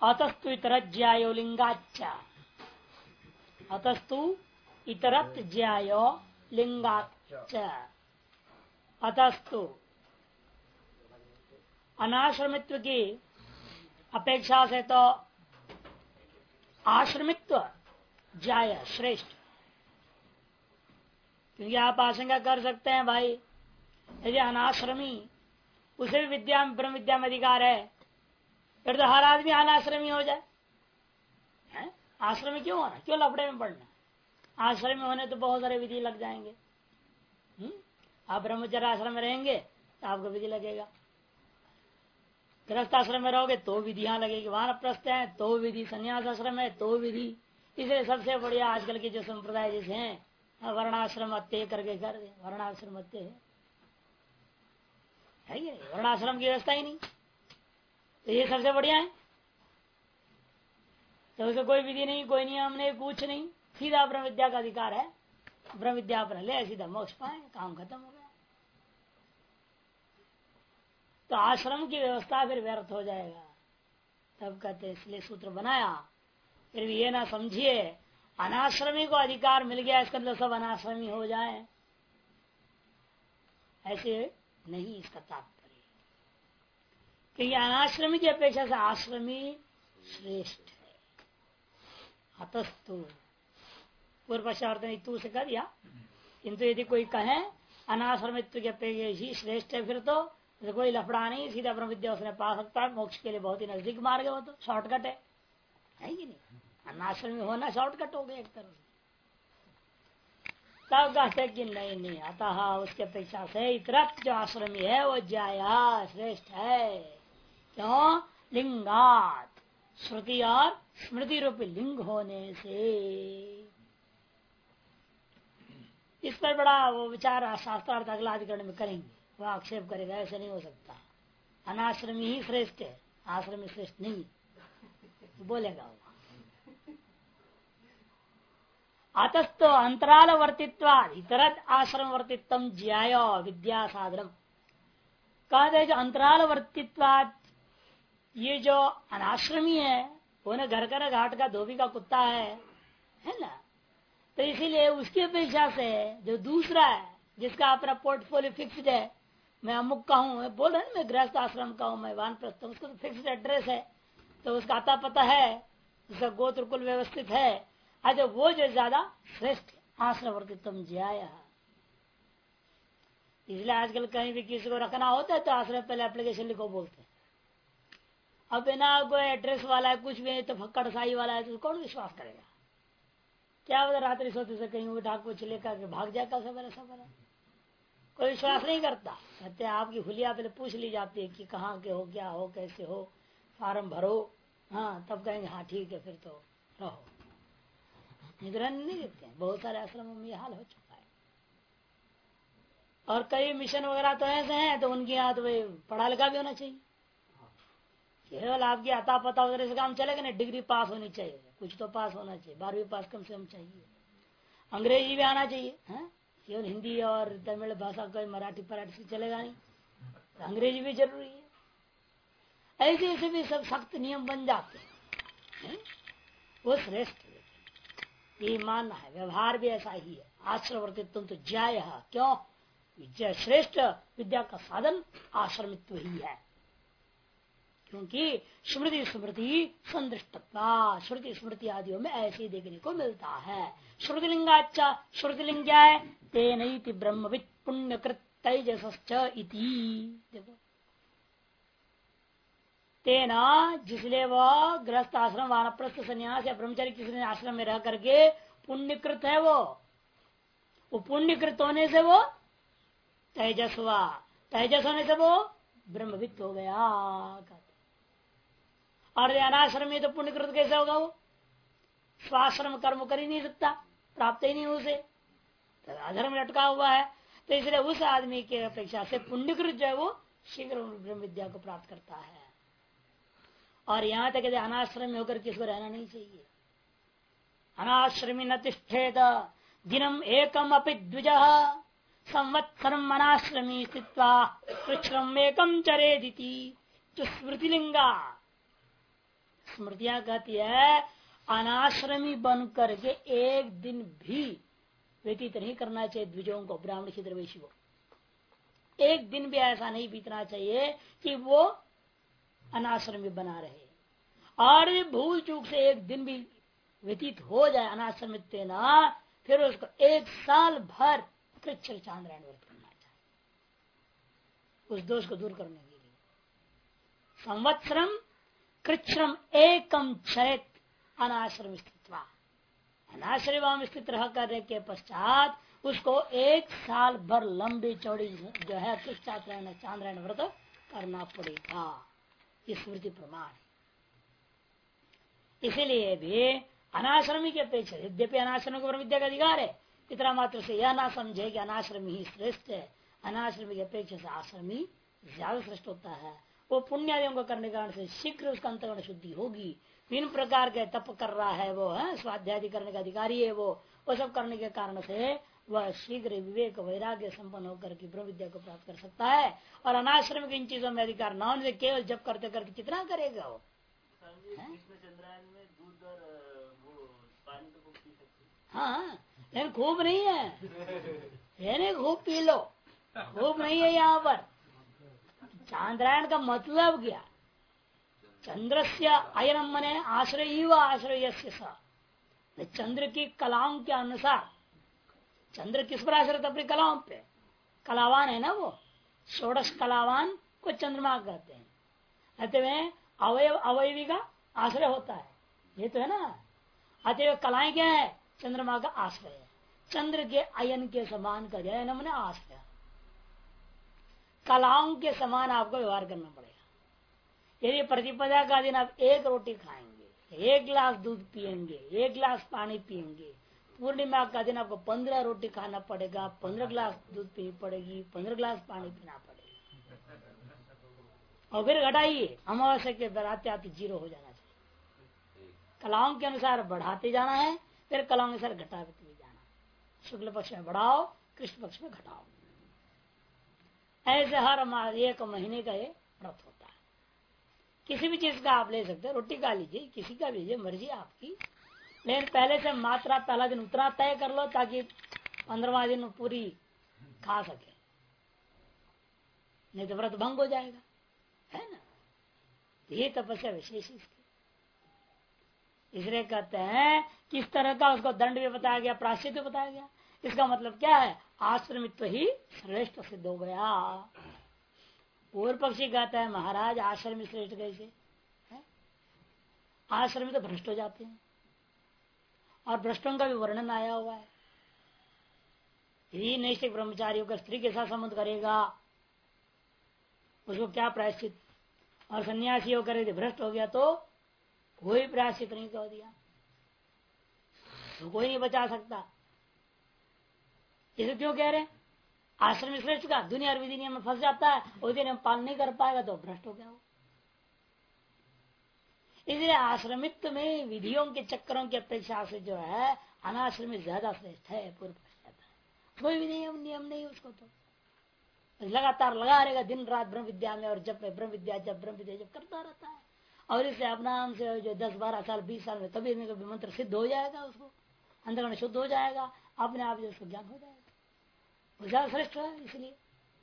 अतस्तु इतरत ज्यायो लिंगाच्च, अतस्तु इतरत ज्यायो लिंगाच्च। अतस्तु अनाश्रमित्व की अपेक्षा से तो आश्रमित्व ज्याय श्रेष्ठ, क्योंकि आप आशंका कर सकते हैं भाई यदि अनाश्रमी उसे भी विद्या ब्रह्म विद्या में अधिकार है, फिर तो हर आदमी अनाश्रमी हो जाए। आश्रमी क्यों होना, क्यों लफड़े में पड़ना? आश्रमी होने तो बहुत सारे विधि लग जाएंगे। आप ब्रह्मचर्य आश्रम में रहेंगे तो आपको विधि लगेगा, गृहस्थ आश्रम में रहोगे तो विधियां लगेगी, वानप्रस्थ है तो विधि, संन्यास आश्रम है तो विधि। इसलिए सबसे बढ़िया आजकल के जो संप्रदाय जैसे हैं वर्णाश्रम अत्य करके कर दे, वर्णाश्रम अत्य है ये, वर्णाश्रम की व्यवस्था ही नहीं, तो ये सबसे बढ़िया है। तो उसे कोई विधि नहीं, कोई नियम नहीं, कुछ नहीं, सीधा ब्रह्म विद्या का अधिकार है, ब्रह्म विद्या पर ले सीधा मोक्ष पाए, काम खत्म हो गया। तो आश्रम की व्यवस्था फिर व्यर्थ हो जाएगा। तब कहते इसलिए सूत्र बनाया, फिर भी ये ना समझिए अनाश्रमी को अधिकार मिल गया इसका मतलब सब अनाश्रमी हो जाए, ऐसे नहीं इसका तात्पर्य। क्योंकि अनाश्रमी की अपेक्षा से आश्रमी श्रेष्ठ है। अतस्तु पूर्व पश्चात ने तू से कर दिया, किंतु यदि कोई कहे अनाश्रमित्व की अपेक्षा ही श्रेष्ठ है, फिर तो कोई लफड़ा नहीं, सीधा ब्रह्म विद्या उसने पा सकता है, मोक्ष के लिए बहुत ही नजदीक मार्ग है, वो तो शॉर्टकट है कि नहीं? अनाश्रमी होना शॉर्टकट हो गया एक तरह से। तब कहते कि नहीं अतः उसके अपेक्षा से इतरत जो आश्रमी है वो ज्याया श्रेष्ठ है। क्यों? लिंगात, श्रुति और स्मृति रूपी लिंग होने से। इस पर बड़ा वो विचार शास्त्रार्थ अगला अधिकरण में करेंगे, वो आक्षेप करेगा ऐसे नहीं हो सकता, अनाश्रमी ही श्रेष्ठ है, आश्रमी श्रेष्ठ नहीं बोलेगा वो। अतस्तो अंतराल वर्तित्वाद इतरत आश्रम वर्तित्व ज्याय विद्या साधनम। कहते जो अंतराल वर्तित्वाद, ये जो अनाश्रमी है वो न घर का न घाट का धोबी का कुत्ता है ना, तो इसीलिए उसकी अपेक्षा से जो दूसरा है जिसका अपना पोर्टफोलियो फिक्स्ड है, मैं अमुक का हूँ, बोल रहे मैं गृहस्थ आश्रम का हूँ, मैं वानप्रस्थ हूँ, उसका तो फिक्स्ड एड्रेस है, तो उसका आता पता है, उसका गोत्र कुल व्यवस्थित है, अच्छा वो जो ज्यादा श्रेष्ठ आश्रम वर्तित्व ज्याय। इसलिए आजकल कहीं भी किसी को रखना होता है तो आश्रम पहले एप्लीकेशन लिखो बोलते हैं। अब बिना कोई एड्रेस वाला है, कुछ भी तो फक्कड़ साई वाला है, तो कौन विश्वास करेगा? क्या बता रात्रि सोते से कहीं उठा कुछ लेकर भाग जाएगा सवेरे सवेरे, कोई विश्वास नहीं करता। कहते हैं आपकी हुलिया पहले पूछ ली जाती है कि कहाँ के हो, क्या हो, कैसे हो, फार्म भरो, हाँ तब कहेंगे हाँ ठीक है फिर तो रहो। निगरानी नहीं देते हैं, बहुत सारे आश्रमों में हाल हो चुका है। और कई मिशन वगैरह तो ऐसे हैं तो उनकी यहाँ तो पढ़ा लिखा भी होना चाहिए, केवल आपकी आता पता वगैरह से काम चलेगा नहीं, डिग्री पास होनी चाहिए, कुछ तो पास होना चाहिए, 12वीं पास कम से कम चाहिए, अंग्रेजी भी आना चाहिए, केवल हिंदी और तमिल भाषा कोई मराठी पराठी से चलेगा नहीं, तो अंग्रेजी भी जरूरी है। ऐसे ऐसे भी सब सख्त नियम बन जाते हैं, वो श्रेष्ठ ये मानना है। व्यवहार भी ऐसा ही है, आश्रम वर्तित्व तो ज्याय, क्यों? श्रेष्ठ विद्या का साधन आश्रमित्व ही है, क्योंकि स्मृति स्मृति संदृष्टता, श्रुति स्मृति आदियों में ऐसे ही देखने को मिलता है। श्रुतिलिंगाच्चा, श्रुतिलिंग क्या है? तेन ब्रह्मविद पुण्यकृत तेजसश्च इति। देखो तेना, जिसलिए वह गृहस्थ आश्रम वानप्रस्थ संन्यास या ब्रह्मचर्य किसी आश्रम में रह करके पुण्यकृत है, वो पुण्यकृत होने से वो तेजस हुआ, तेजस होने से वो ब्रह्मविद हो गया। और अनाश्रम में तो पुण्यकृत कैसे होगा? वो स्वाश्रम कर्म कर ही नहीं सकता, प्राप्त ही नहीं उसे, तो अधर्म लटका हुआ है। तो इसलिए उस आदमी के अपेक्षा से पुण्यकृत जो है वो शीघ्र ब्रह्म विद्या को प्राप्त करता है। और यहाँ तक अनाश्रम में होकर किसको रहना नहीं चाहिए। अनाश्रमी न तिष्ठेत दिनम एकम अपि द्विज संवत्सरम अनाश्रमी स्थित्वा कृष्णम एकम चरेदिति। जो स्मृतिलिंगा, स्मृतियां कहती है अनाश्रमी बन करके एक दिन भी व्यतीत नहीं करना चाहिए द्विजों को, ब्राह्मण क्षत्रिय वैश्य को। एक दिन भी ऐसा नहीं बीतना चाहिए कि वो अनाश्रमी बना रहे। और भूल चूक से एक दिन भी व्यतीत हो जाए अनाश्रमित ना, फिर उसको एक साल भर कृच्छ्र चांद्रायण व्रत करना चाहिए उस दोष को दूर करने के लिए। संवत्सरम कृच्छ्रम एकम चरित अनाश्रम स्थित, अनाश्रम स्थित रह करने के पश्चात उसको एक साल भर लंबी चौड़ी जो है चांद्रायण व्रत करना पड़ेगा। ये स्मृति प्रमाण है। इसीलिए भी अनाश्रमी के अपेक्षा, यद्यपि अनाश्रमी को विद्या का अधिकार है, इतना मात्र से यह ना समझे कि अनाश्रमी ही श्रेष्ठ है। अनाश्रमी की अपेक्षा से आश्रमी ज्यादा श्रेष्ठ होता है। वो पुण्यादियों को करने के कारण से शीघ्र उसका अंतःकरण शुद्धि होगी। तीन प्रकार के तप कर रहा है वो, है स्वाध्याय करने का अधिकारी है वो सब करने के कारण से वह शीघ्र विवेक वैराग्य संपन्न होकर के ब्रह्म विद्या को प्राप्त कर सकता है। और अनाश्रम के इन चीजों में अधिकार न होने से केवल जब करते करते कितना करेगा वो। हाँ, लेकिन खूब नहीं है, यानी खूब पी लो, खूब नहीं है। यहाँ पर चांद्रायण का मतलब क्या? चंद्रस्य अयनम मने आश्रय व आश्रय चंद्र की कलाओं के अनुसार। चंद्र किस पर आश्रित? अपनी कलाओं पे। कलावान है ना वो, षोडश कलावान को चंद्रमा कहते हैं। अतः अवयव अवयवी का आश्रय होता है, ये तो है ना। अतः कलाएं क्या है? चंद्रमा का आश्रय है। चंद्र के अयन के समान कर दिया, अयन मने आश्रय। कलाओं के समान आपको व्यवहार करना पड़ेगा। यदि प्रतिपदा का दिन आप एक रोटी खाएंगे, एक गिलास दूध पिएंगे, एक गिलास पानी पिएंगे, पूर्णिमा का दिन आपको 15 रोटी खाना पड़ेगा, 15 गिलास दूध पीनी पड़ेगी, 15 गिलास पानी पीना पड़ेगा। और फिर घटाइए, अमावस्या के आते आते 0 हो जाना चाहिए। कलाओं के अनुसार बढ़ाते जाना है, फिर कलाओं के अनुसार घटाते भी जाना। शुक्ल पक्ष में बढ़ाओ, कृष्ण पक्ष में घटाओ। ऐसे हर एक महीने का ये व्रत होता है। किसी भी चीज का आप ले सकते हैं, रोटी का लीजिए, किसी का लीजिए, मर्जी आपकी। लेकिन पहले से मात्रा पहला दिन उतना तय कर लो ताकि 15वां दिन पूरी खा सके, नहीं तो व्रत भंग हो जाएगा, है ना। ये तपस्या विशेष इसकी। इसलिए कहते हैं किस तरह का उसको दंड भी बताया गया, प्रायश्चित भी बताया गया। इसका मतलब क्या है? आश्रमित्व ही श्रेष्ठ सिद्ध हो गया। पूर्व पक्षी कहता है महाराज आश्रम श्रेष्ठ कैसे है? आश्रमी तो भ्रष्ट हो जाते हैं, और भ्रष्टों का भी वर्णन आया हुआ है। यही नैष्ठिक ब्रह्मचारियों का स्त्री के साथ संबंध करेगा, उसको क्या प्रायश्चित? और सन्यासी होकर यदि भ्रष्ट हो गया तो कोई प्रायश्चित नहीं कर दिया तो कोई नहीं बचा सकता। इसे क्यों कह रहे? आश्रम श्रेष्ठ का दुनिया और विधि नियम में फंस जाता है, विधि नियम पालन नहीं कर पाएगा तो भ्रष्ट हो गया वो। इसलिए आश्रमित्व में विधियों के चक्करों की अपेक्षा से जो है अनाश्रमित ज्यादा श्रेष्ठ है। पूर्व कोई भी नियम नहीं उसको, तो लगातार लगा रहेगा दिन रात ब्रह्म विद्या में, और जब ब्रह्म विद्या जब करता रहता है। और इससे अपना से जो 10-12 साल 20 साल में कभी मंत्र सिद्ध हो जाएगा, उसको अंतर्गण शुद्ध हो जाएगा, अपने आप जो उसको ज्ञान हो जाएगा, वो ज्यादा श्रेष्ठ है। इसलिए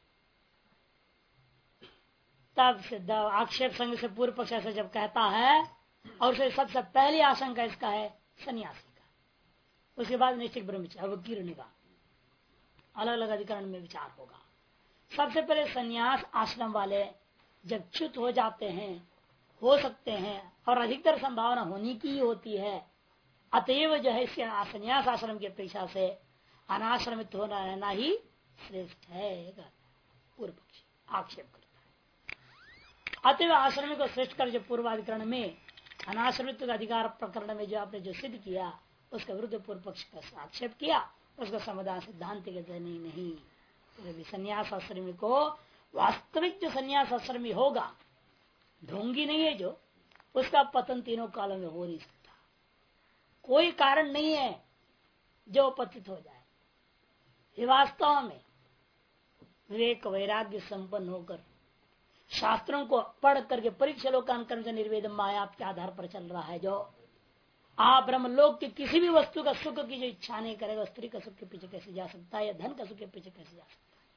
तब सिद्ध आक्षेप संग से पूर्व पक्ष ऐसा जब कहता है, और उसे सबसे पहली आशंका इसका है सन्यासी का, उसके बाद नैष्ठिक ब्रह्मचारी अवकीर्ण का अलग अलग अधिकरण में विचार होगा। सबसे पहले सन्यास आश्रम वाले जब च्युत हो जाते हैं, हो सकते हैं, और अधिकतर संभावना होने की होती है, अतएव जो है इसके सन्यास आश्रम की अपेक्षा से अनाश्रमित होना रहना ही श्रेष्ठ है, पूर्व पक्षी आक्षेप करता है। अतएव आश्रम को श्रेष्ठ कर जो पूर्वाधिकरण में अनाश्रमित का अधिकार प्रकरण में जो आपने जो सिद्ध किया, उसका विरुद्ध पूर्व पक्ष का आक्षेप किया, उसका समाधान सिद्धांत के नहीं। तो संन्यास आश्रमी को वास्तविक जो संन्यास आश्रमी होगा, ढोंगी नहीं है जो, उसका पतन तीनों कालों में हो नहीं सकता। कोई कारण नहीं है जो पतित हो जाए। ये वास्तव में विवेक वैराग्य संपन्न होकर शास्त्रों को पढ़ करके परीक्षा लोकान कर्म से निर्वेद माया के आधार पर चल रहा है, जो आप ब्रह्मलोक की किसी भी वस्तु का सुख की जो इच्छा नहीं करेगा, स्त्री का सुख के पीछे कैसे जा सकता है या धन का सुख के पीछे कैसे जा सकता है?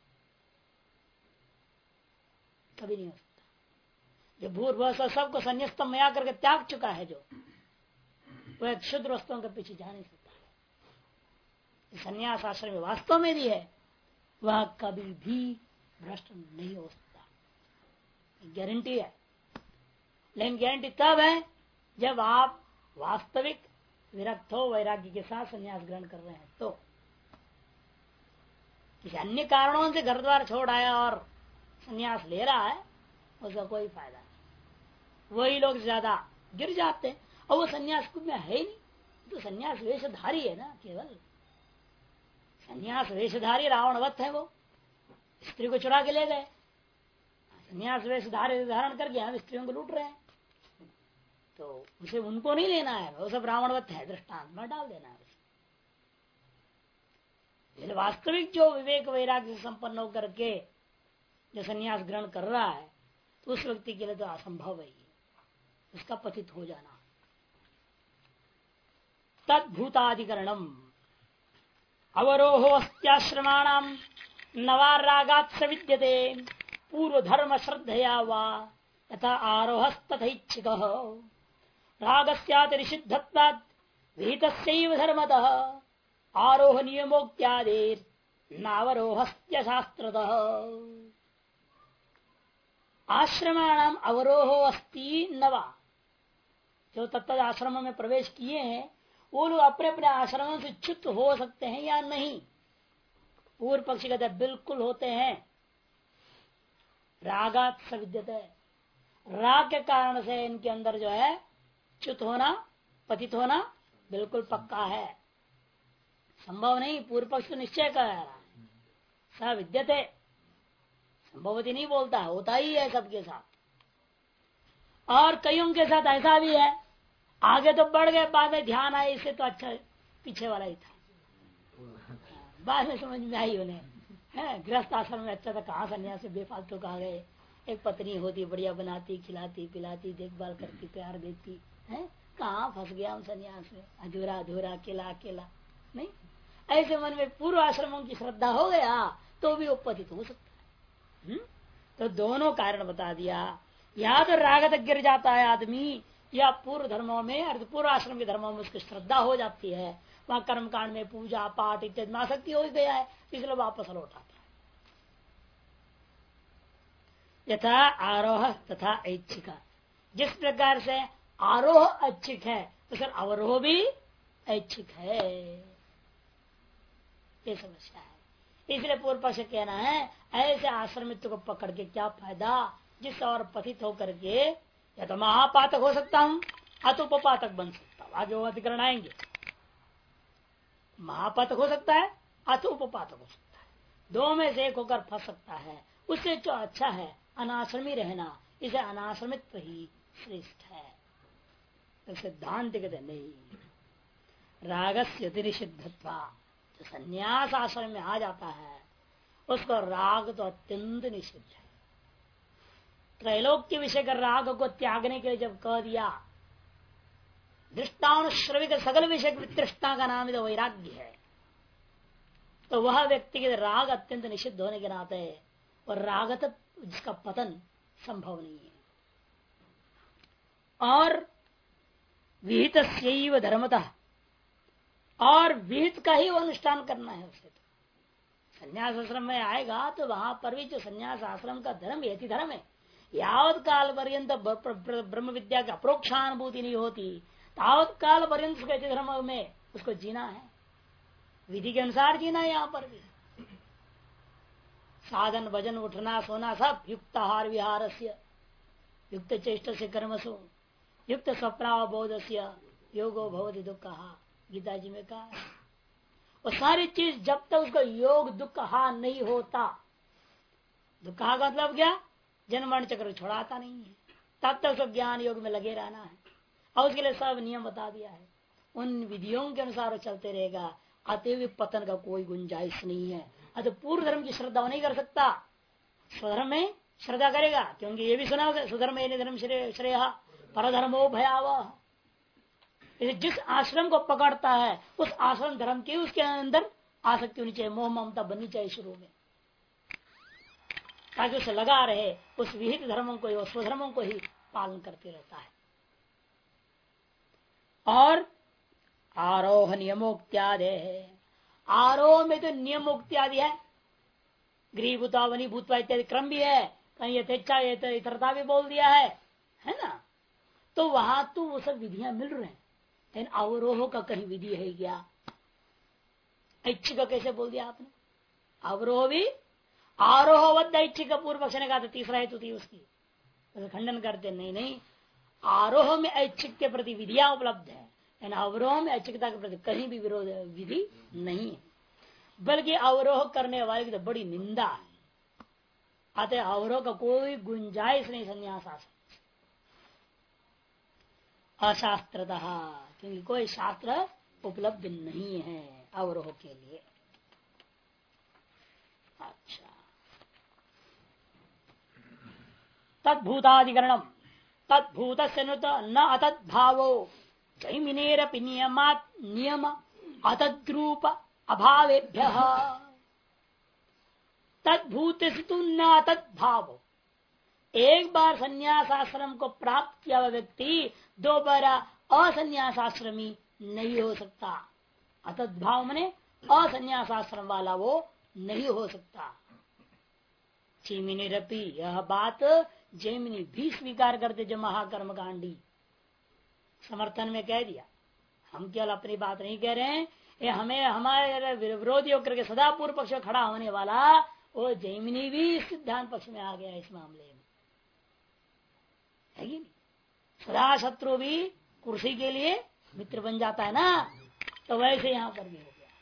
कभी नहीं हो सकता। जो भूर्भुव सबको संन्यास्त मया करके त्याग चुका है, जो वो एक शुद्ध वस्तुओं के पीछे जा नहीं सकता है। संन्यास आश्रम वास्तव में भी है, वह कभी भी भ्रष्ट नहीं हो सकता, गारंटी है। लेकिन गारंटी तब है जब आप वास्तविक विरक्त हो, वैराग्य के साथ संन्यास ग्रहण कर रहे हैं। तो किसी अन्य कारणों से घर द्वार छोड़ आया और संन्यास ले रहा है, उसका कोई फायदा नहीं। वही लोग ज्यादा गिर जाते हैं, और वो संन्यास में है ही नहीं। तो संन्यास वेशधारी है ना, केवल संन्यास वेशधारी रावणवत है। वो स्त्री को चुरा के ले गए, संन्यास वेशधारी धारण करके हम स्त्रियों को लूट रहे हैं, तो उसे उनको नहीं लेना है, वो सब रावणवत है, दृष्टांत में डाल देना है। वास्तविक जो विवेक वैराग्य से संपन्न होकर के जो संन्यास ग्रहण कर रहा है, तो उस व्यक्ति के लिए तो असंभव है उसका पतित हो जाना। तद्भूताधिकरणम अवरोहो अस्त्याश्रमाणाम नवारागात् स विद्यते पूर्व धर्म श्रद्धया वा यथा आरोहस्तथैच्छिकः रागस्यातिनिषिद्धत्वात् विहितस्यैव धर्मतः आरोह नियमोक्त्यादेर नावरोहस्य शास्त्रतः। आश्रमाणाम अवरोहो अस्ति नवा, जो तत्त आश्रम में प्रवेश किए हैं वो लोग अपने अपने आश्रमों से च्युत हो सकते हैं या नहीं? पूर्व पक्षी कहते बिल्कुल होते हैं। रागात सविद्यते, राग के कारण से इनके अंदर जो है च्युत होना, पतित होना बिल्कुल पक्का है, संभव नहीं। पूर्व पक्ष तो निश्चय कर रहा है, सविद्यते संभवती नहीं बोलता, होता ही है सबके साथ। और कईयों के साथ ऐसा भी है, आगे तो बढ़ गए, बाद में ध्यान आया इससे तो अच्छा पीछे वाला ही था, बाद में समझ में आई उन्हें, है गृहस्थ आश्रम में अच्छा था, कहाँ सन्यासी बेफालतू कहा गए। एक पत्नी होती, बढ़िया बनाती, खिलाती पिलाती, देखभाल करती, प्यार देती है, कहाँ फंस गया हम सन्यास में, अधूरा अधूरा अकेला अकेला। नहीं, ऐसे मन में पूर्व आश्रमों की श्रद्धा हो गया तो भी वो पतित हो सकता है। तो दोनों कारण बता दिया, या तो राग तक गिर जाता है आदमी, या पूर्व धर्मों में अर्थ पूर्व आश्रम के धर्मों में उसकी श्रद्धा हो जाती है, वहां कर्म कांड में पूजा पाठ इत्यादि में आसक्ति हो गया है, इसलिए वापस लौट आता है। यथा आरोह तथा ऐच्छिका, जिस प्रकार से आरोह ऐच्छिक है तो सर अवरोह भी ऐच्छिक है, ये समस्या है। इसलिए पूर्व पक्ष कहना है ऐसे आश्रमित्व को पकड़ के क्या फायदा, जिस और पतित होकर के या तो महापातक हो सकता हूं अतुपपातक बन सकता हूं। आगे वो अधिकरण आएंगे, महापातक हो सकता है अतुपपातक हो सकता है, दो में से एक होकर फंस सकता है। उससे जो अच्छा है अनाश्रमी रहना, इसे अनाश्रमित्व ही श्रेष्ठ है। तो सिद्धांत कहते नहीं, रागस्य अतिनिषिद्धत्वा, जो संन्यास आश्रम में आ जाता है उसको राग तो अत्यंत निषिद्ध है। त्रैलोक्य विषय का राग को त्यागने के लिए जब कह दिया, दृष्टान श्रविक सगल विषय तृष्णा का नाम तो वैराग्य है, तो वह व्यक्ति के राग अत्यंत निषिद्ध होने के नाते और रागत जिसका पतन संभव नहीं है। और विहित धर्मतः, और विहित का ही वो अनुष्ठान करना है उसे। तो संन्यास आश्रम में आएगा तो वहां पर भी जो संन्यास आश्रम का धर्म यति धर्म है, यावत काल पर्यंत ब्रह्म विद्या की अप्रोक्षानुभूति नहीं होती, तावत काल पर्यंत धर्म में उसको जीना है, विधि के अनुसार जीना है। यहाँ पर भी साधन भजन उठना सोना सब युक्त आहार विहार से युक्त चेष्ट से कर्मसु युक्त स्वप्नावबोध से योगो भवति दुख, गीता जी में कहा। और सारी चीज जब तक उसका योग दुख नहीं होता, दुख का मतलब क्या, जन्म मरण चक्र छोड़ाता नहीं है, तब तक उसको ज्ञान योग में लगे रहना है। और उसके लिए सब नियम बता दिया है, उन विधियों के अनुसार चलते रहेगा, अतएव पतन का कोई गुंजाइश नहीं है। अतः पूर्व धर्म की श्रद्धा नहीं कर सकता, स्वधर्म में श्रद्धा करेगा, क्योंकि ये भी सुना होगा सुधर्म धर्म श्रेय परधर्मो भयावह। जिस आश्रम को पकड़ता है उस आश्रम धर्म की उसके अंदर आसक्ति होनी चाहिए, मोह ममता बननी चाहिए शुरू में, ताकि उसे लगा रहे उस विहित धर्मों को ही, स्वधर्मों को ही पालन करते रहता है। और आरोह नियमोक्त्यादि है, आरोह में तो नियमोक्त्यादि है, गृहभूता वनी भूतवा इत्यादि क्रम भी है, कहीं यथेच्छा इतरता भी बोल दिया है ना। तो वहां तो वो सब विधियां मिल रहे हैं, लेकिन अवरोह का कहीं विधि है क्या? ऐच्छिक का कैसे बोल दिया आपने? अवरोह भी आरोहवद्ध ऐच्छिक का पूर्व पक्ष ने कहा था, तीसरा हेतु थी उसकी, तो खंडन करते नहीं, आरोह में ऐच्छिक के प्रति विधियां उपलब्ध है, लेकिन अवरोह में ऐच्छिकता के प्रति कहीं भी विरोध विधि नहीं है, बल्कि अवरोह करने वाले की तो बड़ी निंदा है। अतः अवरोह का कोई गुंजाइश नहीं संन्यास अशास्त्रतः, क्योंकि कोई शास्त्र उपलब्ध नहीं है अवरोह के लिए। अच्छा, तद्भूताधिकरणम, तद्भूत से न अतद्भावो जैमिनेरपि नियमात् नियम अतद्रूप अभावेभ्य, तद्भूत से तू न तद्भाव। एक बार संन्यास आश्रम को प्राप्त किया हुआ व्यक्ति दोबारा असन्यासाश्रमी नहीं हो सकता। अतद्भाव मने असन्यासाश्रम वाला वो नहीं हो सकता। जैमिनी रपी, यह बात जैमिनी भी स्वीकार करते, जो महाकर्म कांडी समर्थन में कह दिया। हम केवल अपनी बात नहीं कह रहे हैं, ये हमें हमारे विरोधी होकर के सदा पूर्व पक्ष में खड़ा होने वाला वो जैमिनी भी सिद्धांत पक्ष में आ गया इस मामले में, है कि नहीं? सदा शत्रु भी कुर्सी के लिए मित्र बन जाता है ना, तो वैसे यहां पर भी हो गया।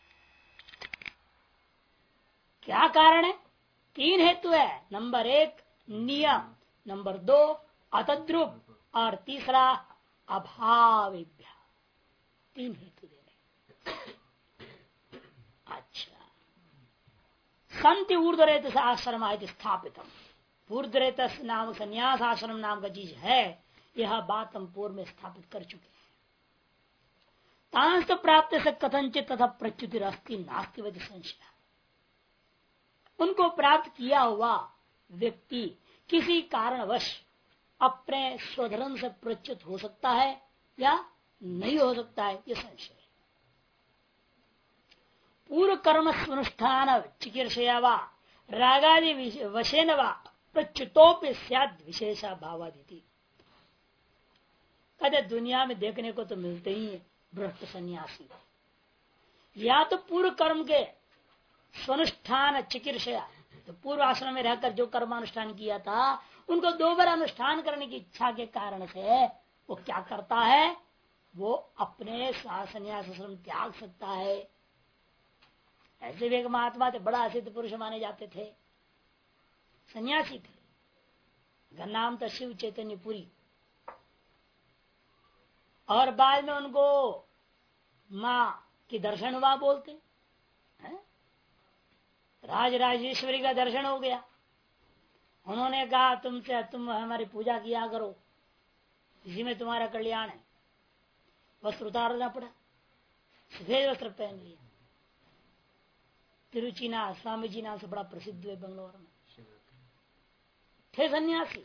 क्या कारण है? तीन हेतु है। नंबर 1 नियम, नंबर 2 अतद्रुप, और तीसरा अभावेभ्य। तीन हेतु दे रहे। अच्छा, संति ऊर्ध्वरेत आश्रम स्थापितम। ऊर्ध्वरेत नाम संन्यास आश्रम नाम का चीज है, यह बात हम पूर्व में स्थापित कर चुके हैं। तांस प्राप्त से कथनचित तथा प्रच्युतिर अस्ति नास्ति वजह संशय। उनको प्राप्त किया हुआ व्यक्ति किसी कारणवश अपने स्वधर्म से प्रच्युत हो सकता है या नहीं हो सकता है, यह संशय। पूर्व कर्म अनुष्ठान चिकीर्षया वा रागादि वशेन वा प्रच्युतोपि स्याद विशेषा भावादिति। कहते दुनिया में देखने को तो मिलते ही है भ्रष्ट सन्यासी, या तो पूर्व कर्म के स्वनुष्ठान चिकीर्षया, तो पूर्व आश्रम में रहकर जो कर्मानुष्ठान किया था उनको दोबारा अनुष्ठान करने की इच्छा के कारण से वो क्या करता है, वो अपने संन्यास आश्रम त्याग सकता है। ऐसे भी एक महात्मा थे, बड़ा सिद्ध पुरुष माने जाते थे, सन्यासी थे, उनका नाम था शिव चैतन्य पुरी। और बाद में उनको माँ की दर्शन हुआ बोलते हैं, राज राजेश्वरी का दर्शन हो गया। उन्होंने कहा तुम हमारी पूजा किया करो, इसी में तुम्हारा कल्याण है। वस्त्र उतारना पड़ा, सफेद वस्त्र पहन लिया। तिरुचिना स्वामी जी नाम से बड़ा प्रसिद्ध है बंगलौर में, थे सन्यासी।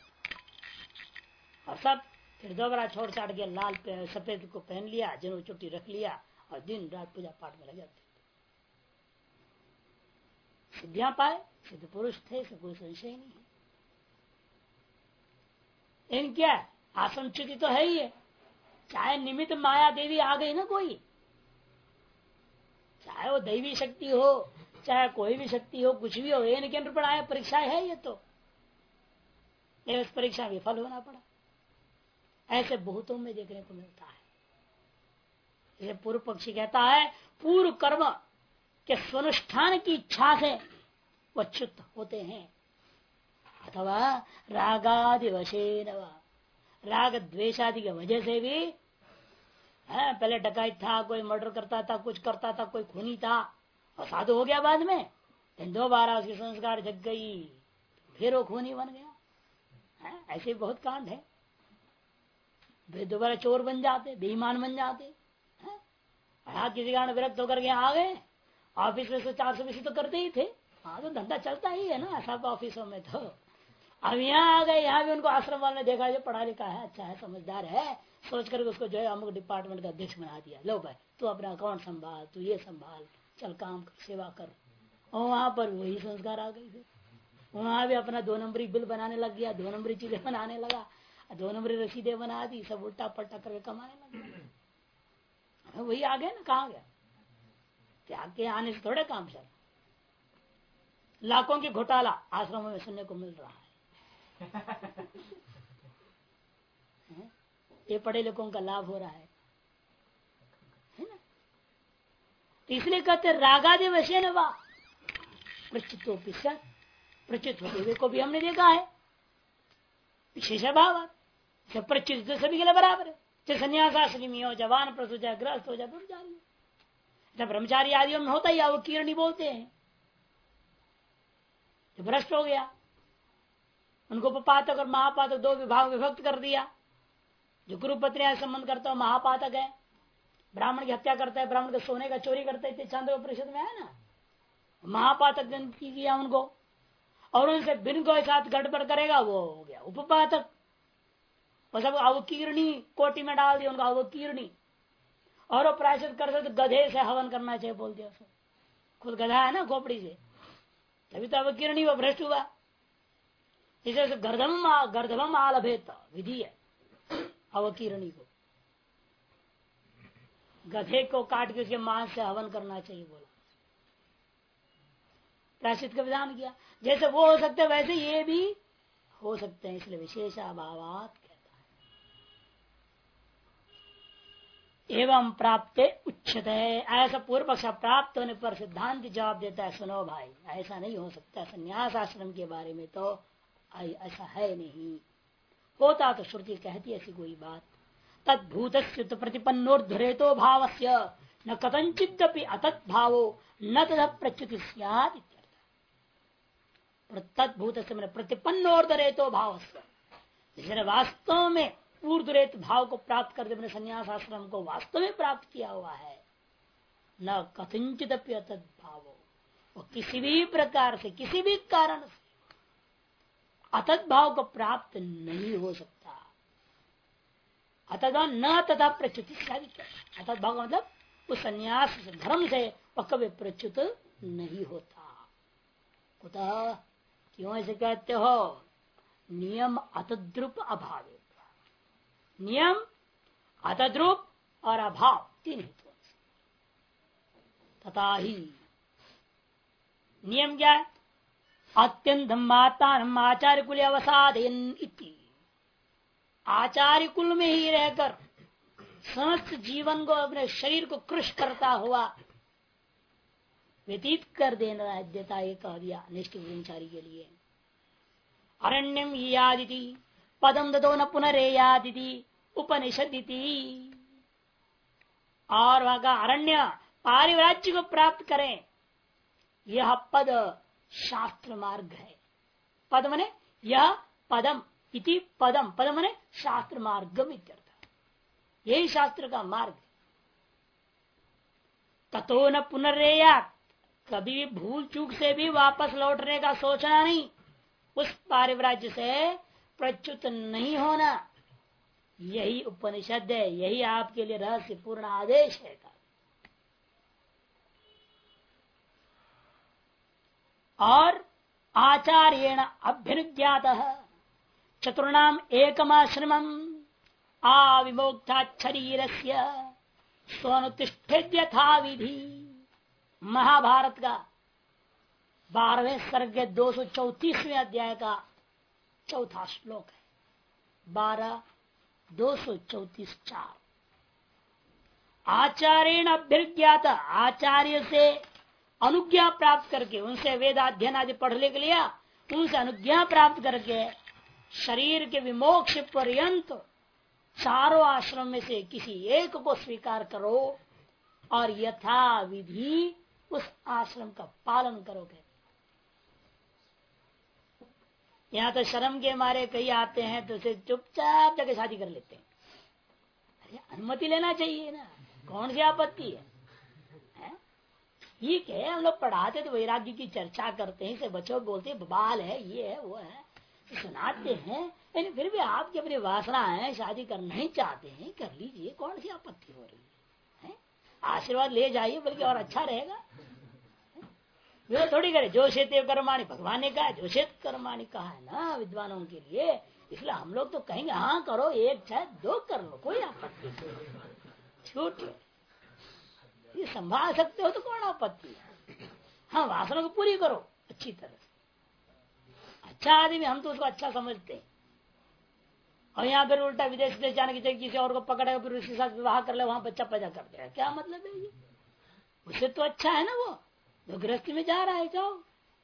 और सब फिर दोबारा छोड़ छाड़ के लाल सफेद को पहन लिया, जनू चुट्टी रख लिया और दिन रात पूजा पाठ में लग जाते। सिद्धियां पाए, सिद्ध पुरुष थे, इसमें कोई संशय नहीं है। लेकिन क्या आसंच्युति तो है ही है। चाहे निमित्त माया देवी आ गई ना कोई, चाहे वो दैवी शक्ति हो, चाहे कोई भी शक्ति हो, कुछ भी हो, ये केंद्र पर आया, परीक्षा है ये तो, इस परीक्षा विफल होना पड़ा। ऐसे बहुतों में देखने को मिलता है। ये पूर्व पक्षी कहता है पूर्व कर्म के स्वनुष्ठान की इच्छा से वो च्युत होते हैं, अथवा रागादि वशेन, राग द्वेषादि की वजह से भी है। पहले डकायत था, कोई मर्डर करता था, कुछ करता था, कोई खूनी था और साधु हो गया बाद में, दोबारा उसकी संस्कार जग गई, फिर वो खूनी बन गया है। ऐसे बहुत कांड है, फिर दोबारा चोर बन जाते, बेईमान बन जाते हैं। किसी कारण विरक्त होकर के आ गए, ऑफिस में से 420 तो करते ही थे। हाँ तो धंधा चलता ही है ना सब ऑफिसों में। तो अब यहाँ आ गए, यहाँ भी उनको आश्रम वाले ने देखा जो पढ़ा लिखा है, अच्छा है, समझदार है, सोच करके उसको जो है अमुक डिपार्टमेंट का अध्यक्ष बना दिया। लो भाई तू अपना अकाउंट संभाल, तू ये संभाल, चल काम कर, सेवा कर। और वहां पर वही संस्कार आ गई थे। वहां भी अपना 2 नंबरी बिल बनाने लग गया, 2 नंबरी चीजें बनाने लगा, 2 नंबरी रसीदें बना दी, सब उल्टा पलटा करके कमाने लग गया। वही आ गया ना, कहा गया, त्याग के आने से थोड़े काम चल। लाखों की घोटाला आश्रमों में सुनने को मिल रहा है। ये पढ़े लिखों का लाभ हो रहा है ना। तो इसलिए कहते रागादि वशे न वा प्रचितो प्रचित होते हुए को भी हमने देखा है विशेष भाव प्रचित तो सभी के लिए बराबर है। चाहे संन्यासाश्रमी हो, जवान प्रसुत, चाहे गृहस्थ हो, चाहे ब्रह्मचारी हो। ब्रह्मचारी आदियों में होता ही वो कीर्णी बोलते हैं, जो भ्रष्ट हो गया उनको उपपातक और महापातक 2 विभाग विभक्त कर दिया। जो गुरु पत्नी संबंध करता है महापातक है, ब्राह्मण की हत्या करता है, ब्राह्मण के सोने का चोरी करते थे, छांदोग्योपनिषद में है ना, महापातक किया उनको। और उनसे बिन को साथ गड़बड़ करेगा वो हो गया उपपातक। वो सब अवकीर्णी कोटि में डाल दिया उनको, अवकीर्णी। और वो प्रायश्चित करते तो गधे से हवन करना चाहिए बोल दिया। खुद गधा है ना खोपड़ी से, तभी तो अवकीर्णी वो भ्रष्ट हुआ। इसे गर्दभम आलभेत विधि है अवकीर्णी को, गधे को काट के उसके मांस से हवन करना चाहिए बोला, प्रायश्चित का विधान किया। जैसे वो हो सकते वैसे ये भी हो सकते हैं, इसलिए विशेषाभावात कहता है। एवं प्राप्ते उच्चते, ऐसा पूर्व पक्ष प्राप्त होने पर सिद्धांत जवाब देता है, सुनो भाई ऐसा नहीं हो सकता, संन्यास आश्रम के बारे में तो ऐसा है नहीं। होता तो श्रुति कहती ऐसी कोई बात। तद्भूत प्रतिपन्नोर्धरेतो भाव से न कथंचित अतत् भावो न तथा प्रच्युति स्यात्। तद्भूत से मैंने प्रतिपन्नोर्धरेतो भाव से, वास्तव में ऊर्ध्वरेत भाव को प्राप्त कर दे, मैंने संन्यास आश्रम को वास्तव में प्राप्त किया हुआ है। न कथंचित अतत् भावो, वो किसी भी प्रकार से किसी भी कारण से अतत् भाव को प्राप्त नहीं हो सकता। अतः न तथा प्रच्युति, अतः भाव मतलब उस संन्यास धर्म से वह कभी प्रच्युत नहीं होता। कुतः, क्यों ऐसे कहते हो? नियम अतद्रुप अभाव, नियम अतद्रुप और अभाव 3 हेतु। तथा ही नियम क्या है? अत्यंत माता आचार्य कुल अवसादयन इति, आचार्य कुल में ही रहकर समस्त जीवन को अपने शरीर को कृश करता हुआ व्यतीत कर देता ये कह दिया निष्ठ ब्रह्मचारी के लिए। अरण्यम यादिति पदम ददो न पुनरेयादिति उपनिषदिति, और वहां का अरण्य पारिव्राज्य को प्राप्त करें, यह पद शास्त्र मार्ग है। पद मने यह पदम इति, पदम पद मने शास्त्र मार्गम इत्यर्थ, यही शास्त्र का मार्ग। ततो न पुनरेयात, कभी भी भूल चूक से भी वापस लौटने का सोचना नहीं, उस पारिव्राज्य से प्रच्युत नहीं होना, यही उपनिषद है, यही आपके लिए रहस्य पूर्ण आदेश है। और आचार्येण अभ्युज्ञात चतुर्णाम एकमाश्रमम आविमोक्ता शरीरस्य स्वनुतिष्ठेद्यथा विधि। महाभारत का 12वें सर्ग 234वें अध्याय का 4था श्लोक है, 12:234-4। आचार्येण अभ्युज्ञात, आचार्य से अनुज्ञा प्राप्त करके, उनसे वेद अध्ययन आदि पढ़ने के लिए उनसे अनुज्ञा प्राप्त करके शरीर के विमोक्ष पर्यंत चारों आश्रम में से किसी एक को स्वीकार करो और यथा विधि उस आश्रम का पालन करोगे। यहाँ तो शर्म के मारे कई आते हैं तो उसे चुपचाप जाके शादी कर लेते हैं। अरे अनुमति लेना चाहिए ना, कौन सी आपत्ति है? ठीक है, हम लोग पढ़ाते तो वैराग्य की चर्चा करते हैं, इसे बच्चों बोलते हैं बबाल है, ये है वो है, सुनाते हैं, लेकिन फिर भी आपकी अपनी वासना है, शादी करना ही चाहते हैं, कर लीजिए, कौन सी आपत्ति हो रही है? आशीर्वाद ले जाइए, बल्कि और अच्छा रहेगा। वो थोड़ी करे जो शेत कर्माणी, भगवान ने कहा जो शेत कर्माणी कहा है ना विद्वानों के लिए, इसलिए हम लोग तो कहेंगे हाँ करो, एक चाहे दो कर लो, कोई आपत्ति नहीं। छूट ये संभाल सकते हो तो कौन आपत्ति है? हाँ वासना को पूरी करो अच्छी तरह से। अच्छा आदमी हम तो उसको अच्छा समझते हैं, और यहाँ फिर उल्टा विदेश से जाने की जगह किसी और को पकड़ेगा, फिर उसके साथ विवाह कर ले, वहां बच्चा पैदा कर देगा, क्या मतलब है ये? उससे तो अच्छा है ना वो जो गृहस्थी में जा रहा है। जाओ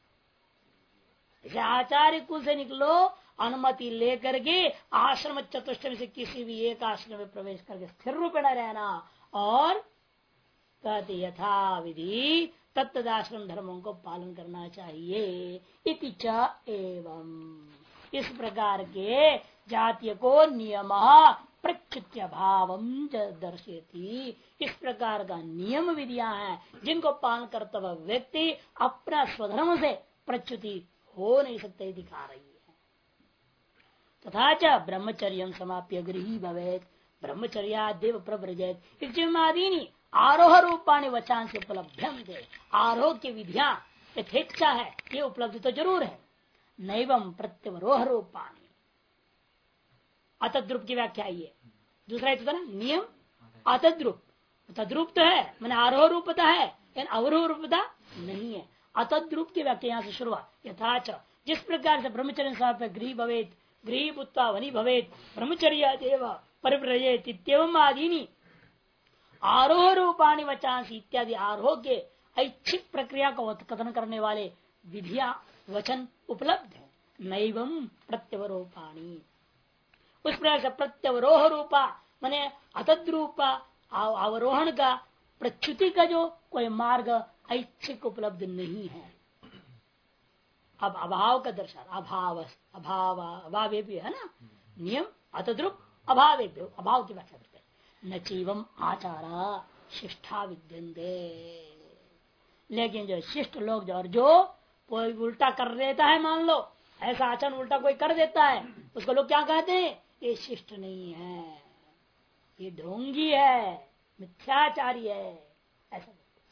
इसे आचार्य कुल से निकलो, अनुमति लेकर के आश्रम चतुष्टय से किसी भी एक आश्रम में प्रवेश करके स्थिर रूपेण रहना, और कहते यथा विधि तत्तदाश्रम धर्मों को पालन करना चाहिए। इति च एवं, इस प्रकार के जातीय को नियम प्रच्युत्य भाव दर्शयति, इस प्रकार का नियम विधियां हैं जिनको पालन करता हुआ व्यक्ति अपना स्वधर्म से प्रच्युति हो नहीं सकते दिखा रही है। तथा च ब्रह्मचर्य समाप्य गृही भवेत्, ब्रह्मचर्यादेव प्रव्रजेत्, इत्यादि आरोह रूपाणी वचांस उपलब्ध्यम थे। आरोह की विधियां यथेच्छा है, ये उपलब्ध तो जरूर है। नैवम प्रत्यवरोह रूपाणी, अतद्रुप की व्याख्या ये दूसरा तो ना नियम अतद्रुप, तद्रुप तो है मैंने आरोह रूपता है, लेकिन अवरोह रूपता नहीं है। अतद्रुप की व्याख्या यहाँ से शुरुआत, यथाच जिस प्रकार से ब्रह्मचर्य समाप्य गृह भवेत्, गृह पुत्ता वनी भवेत्, ब्रह्मचर्यादेव परिव्रजेत् इत्येवं आदीनि आरोह रूपाणी वचांस इत्यादि आरोह के ऐच्छिक प्रक्रिया को कथन करने वाले विधिया वचन उपलब्ध है। नैवम प्रत्यवरोपाणी, उस प्रकार से प्रत्यवरोह रूपा माने अतद्रूपा अवरोहण का प्रच्युति का जो कोई मार्ग ऐच्छिक उपलब्ध नहीं है। अब अभाव का दर्शन, अभाव अभाव अभाव भी है ना, नियम अतद्रुप अभाव अभाव की व्याख्या करते हैं। न चीवम आचारा शिष्ठा विद्यन्ते, लेकिन जो शिष्ट लोग जो कोई उल्टा कर देता है, मान लो ऐसा आचरण उल्टा कोई कर देता है, उसको लोग क्या कहते हैं? ये शिष्ट नहीं है, ये ढोंगी है, मिथ्याचारी है, ऐसा।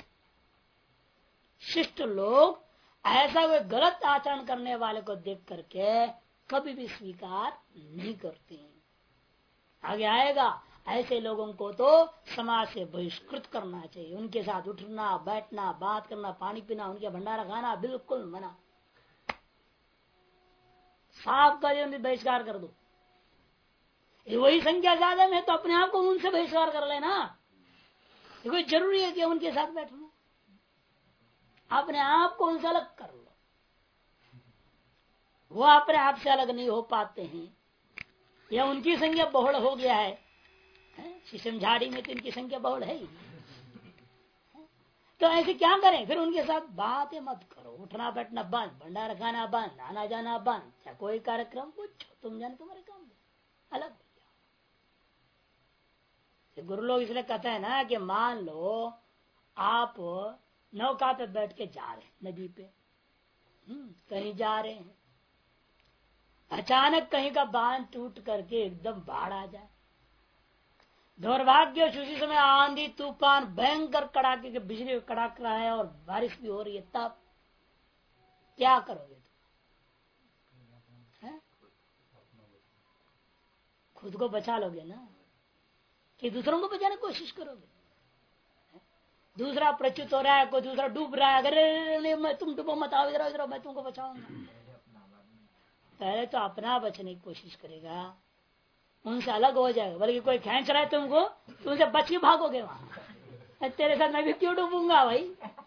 शिष्ट लोग ऐसा कोई गलत आचरण करने वाले को देख करके कभी भी स्वीकार नहीं करते हैं। आगे आएगा, ऐसे लोगों को तो समाज से बहिष्कृत करना चाहिए, उनके साथ उठना बैठना बात करना पानी पीना उनके भंडारा खाना बिल्कुल मना, साफ कर बहिष्कार कर दो। वही संख्या ज्यादा में तो अपने आप को उनसे बहिष्कार कर लेना, कोई जरूरी है कि उनके साथ बैठना, अपने आप को उनसे अलग कर लो। वो अपने आप से अलग नहीं हो पाते हैं, या उनकी संख्या बहुल हो गया है, शीशम झाड़ी में तो इनकी संख्या बहुल है ही। तो ऐसे क्या करें फिर? उनके साथ बातें मत करो, उठना बैठना बंद, भंडारा खाना बंद, आना जाना बंद, चाहे कोई कार्यक्रम कुछ तुम जाने तुम्हारे काम अलग। गुरु लोग इसलिए कहते हैं ना कि मान लो आप नौका पे बैठ के जा रहे हैं नदी पे, कहीं जा रहे हैं, अचानक कहीं का बांध टूट करके एकदम बाढ़ आ जाए, दुर्भाग्य उसी समय आंधी तूफान भयंकर कड़ाके के बिजली कड़ाक रहा है और बारिश भी हो रही है, तब क्या करोगे तुम? खुद को बचा लोगे ना कि दूसरों को बचाने की कोशिश करोगे? दूसरा प्रच्युत हो रहा है, कोई दूसरा डूब रहा है, अगर तुम डूबो मत, आओ इधर इधर, मैं तुमको बचाऊंगा। पहले तो अपना बचने की कोशिश करेगा, उनसे अलग हो जाएगा, बल्कि कोई खींच रहा है तुमको, तुमसे बच के भागोगे वहां, तेरे साथ मैं भी क्यों डूबूंगा भाई?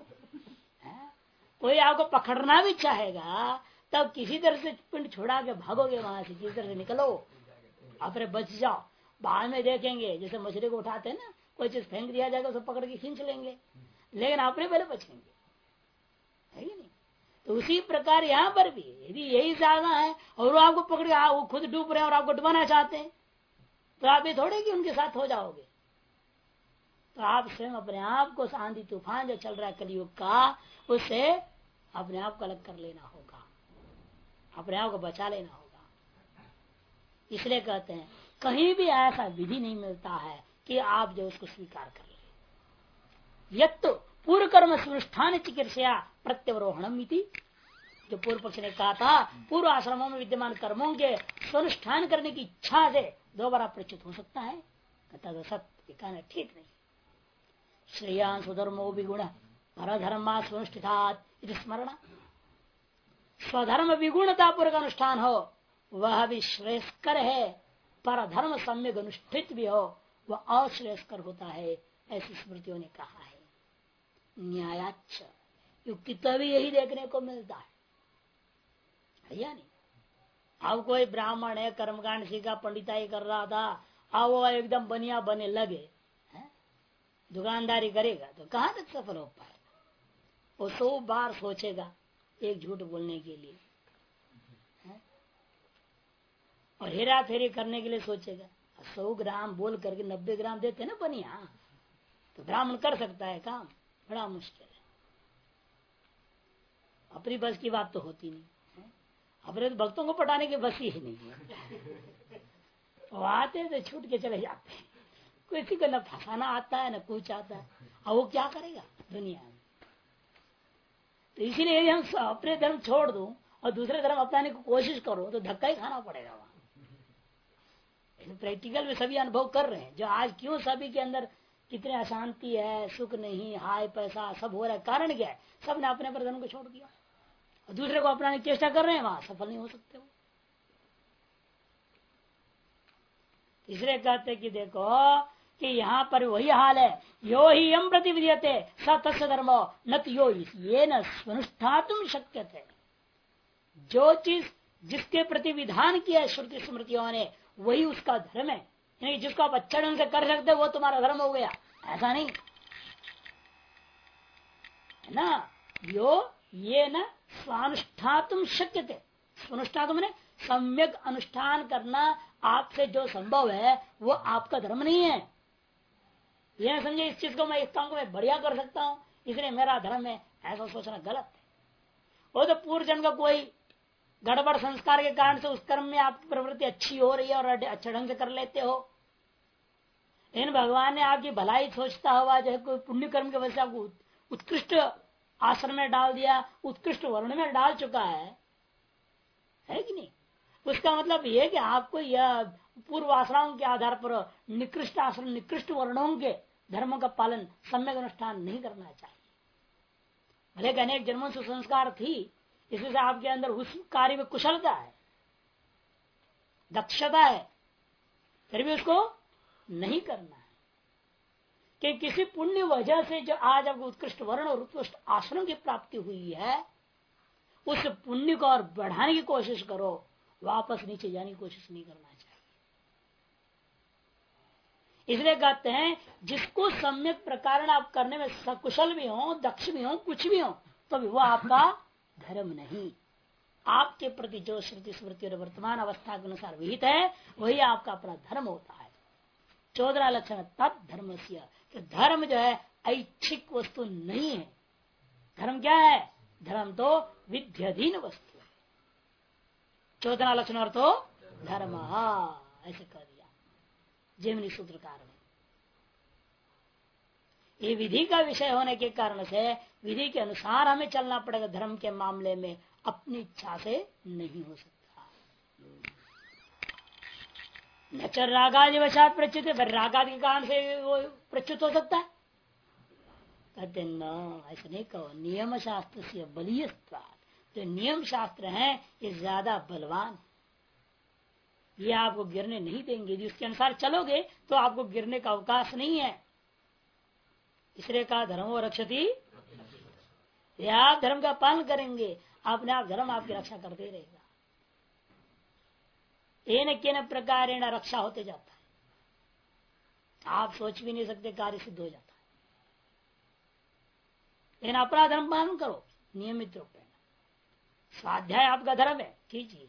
कोई आपको पकड़ना भी चाहेगा तब किसी तरह से पिंड छोड़ा के भागोगे वहां से, किसी तरह से निकलो, अपने बच जाओ। बाद में देखेंगे जैसे मछली को उठाते हैं ना, कोई चीज फेंक दिया जाएगा उसे पकड़ के खींच लेंगे, लेकिन अपने पहले बचेंगे, है कि नहीं? तो उसी प्रकार यहाँ पर भी यदि यही साधना है और वो आपको पकड़े, वो खुद डूब रहे हैं और आपको डुबाना चाहते हैं, तो आप ये थोड़े कि उनके साथ हो जाओगे। तो आप स्वयं अपने आप को आंधी तूफान जो चल रहा है कलयुग का, उससे अपने आप को अलग कर लेना होगा, अपने आप को बचा लेना होगा। इसलिए कहते हैं कहीं भी ऐसा विधि नहीं मिलता है कि आप जो उसको स्वीकार कर ले। यत् तो पूर्व कर्म सुनुष्ठान चिकित्सा प्रत्यवरोहणम इति, जो पूर्व पक्ष ने कहा था पूर्व आश्रमों में विद्यमान कर्मों के स्वनुष्ठान करने की इच्छा से दोबारा प्रचित हो सकता है, कहता तो सत्य कहना ठीक नहीं। श्रेयान स्वधर्मो विगुण परधर्मा स्वनुष्ठितात स्मरण, स्वधर्म विगुणता पूर्वक अनुष्ठान हो वह भी श्रेयस्कर है, पर धर्म सम्यक अनुष्ठित भी हो वह अश्रेयस्कर होता है, ऐसी स्मृतियों ने कहा है। न्यायाच युक्ति तभी यही देखने को मिलता है या नहीं। अब कोई ब्राह्मण है, कर्मकांड सीखा, पंडिताई कर रहा था, अब वो एकदम बनिया बने लगे है? दुकानदारी करेगा तो कहां तक सफल हो पाएगा। वो 100 बार सोचेगा एक झूठ बोलने के लिए है? और हेरा फेरी करने के लिए सोचेगा। 100 ग्राम बोल करके 90 ग्राम देते ना बनिया, तो ब्राह्मण कर सकता है काम, बड़ा मुश्किल है। अपनी बस की बात तो होती नहीं है? अपने तो भक्तों को पटाने की बस ही नहीं है। वो आते तो छूट के चले जाते हैं, किसी को न फंसाना आता है न कुछ आता है, और वो क्या करेगा दुनिया में। तो इसीलिए यदि हम अपने धर्म छोड़ दूं और दूसरे धर्म अपनाने की कोशिश करो तो धक्का ही खाना पड़ेगा वहां। प्रैक्टिकल में सभी अनुभव कर रहे हैं, जो आज क्यों सभी के अंदर कितने अशांति है, सुख नहीं, हाय पैसा सब हो रहा है, कारण क्या है? सबने अपने अपने धर्म को छोड़ दिया और दूसरे को अपनाने की चेष्टा कर रहे हैं, वहां सफल नहीं हो सकते वो। इसलिए कहते कि देखो कि यहाँ पर वही हाल है, यो ही यम प्रतिविधीयते स तस्य धर्मो न यो ये न स्वनुष्ठातुम शक्यते। जो चीज जिसके प्रति विधान किया है श्रुति स्मृतियों ने वही उसका धर्म है, यानी जिसको आप अच्छे ढंग से कर सकते वो तुम्हारा धर्म हो गया, ऐसा नहीं है ना। यो ये न स्वानुष्ठातुम शक्यते, स्वानुष्ठातुम ने सम्यक अनुष्ठान करना आपसे जो संभव है वो आपका धर्म नहीं है। ये ना समझे इस चीज को, मैं इस काम को मैं बढ़िया कर सकता हूं इसलिए मेरा धर्म है, ऐसा सोचना गलत है। वो तो पूर्व जन्म का कोई गड़बड़ संस्कार के कारण से उस कर्म में आपकी प्रवृत्ति अच्छी हो रही है और अच्छे ढंग से कर लेते हो, लेकिन भगवान ने आपकी भलाई सोचता हुआ जो है कोई पुण्य कर्म की वजह से आपको उत्कृष्ट आश्रम में डाल दिया, उत्कृष्ट वर्ण में डाल चुका है कि नहीं। उसका मतलब ये कि आपको यह पूर्व आश्रमों के आधार पर निकृष्ट आश्रम निकृष्ट वर्णों के धर्म का पालन सम्यक अनुष्ठान नहीं करना चाहिए। भले अनेक जन्मों से संस्कार थी, इसमें से आपके अंदर उस कार्य में कुशलता है, दक्षता है, फिर भी उसको नहीं करना है कि किसी पुण्य वजह से जो आज आपको उत्कृष्ट वर्ण और उत्कृष्ट आश्रम की प्राप्ति हुई है उस पुण्य को और बढ़ाने की कोशिश करो, वापस नीचे जाने की कोशिश नहीं करना चाहिए। इसलिए कहते हैं जिसको सम्यक प्रकार आप करने में सकुशल भी हो, दक्ष भी हो, कुछ भी हो, तो भी वो आपका धर्म नहीं। आपके प्रति जो श्रुति स्मृति और वर्तमान अवस्था के अनुसार विहित है वही आपका अपना धर्म होता है। 14 लक्षण तत् धर्म से, धर्म जो है ऐच्छिक वस्तु नहीं है। धर्म क्या है? धर्म तो विध्यधीन वस्तु है। 14 लक्षण और तो धर्म, ऐसे कर दिया जैमिनी सूत्रकार ने। ये विधि का विषय होने के कारण से विधि के अनुसार हमें चलना पड़ेगा। धर्म के मामले में अपनी इच्छा से नहीं हो सकता। न च रागादि वशात प्रच्युत, रागादि के कारण से वो प्रच्युत हो सकता है। कहते न, ऐसा नहीं कहो। नियम शास्त्र से बलियत्वात्, जो नियम शास्त्र है ये ज्यादा बलवान है, ये आपको गिरने नहीं देंगे। यदि उसके अनुसार चलोगे तो आपको गिरने का अवकाश नहीं है। इसलिए कहा धर्मो रक्षति, आप धर्म का पालन करेंगे अपने आप धर्म आपकी रक्षा करते रहेगा। एक प्रकार रक्षा होते जाता है, आप सोच भी नहीं सकते कार्य सिद्ध हो जाता है। लेकिन अपना धर्म पालन करो नियमित रूप में, स्वाध्याय आपका धर्म है, कीजिए,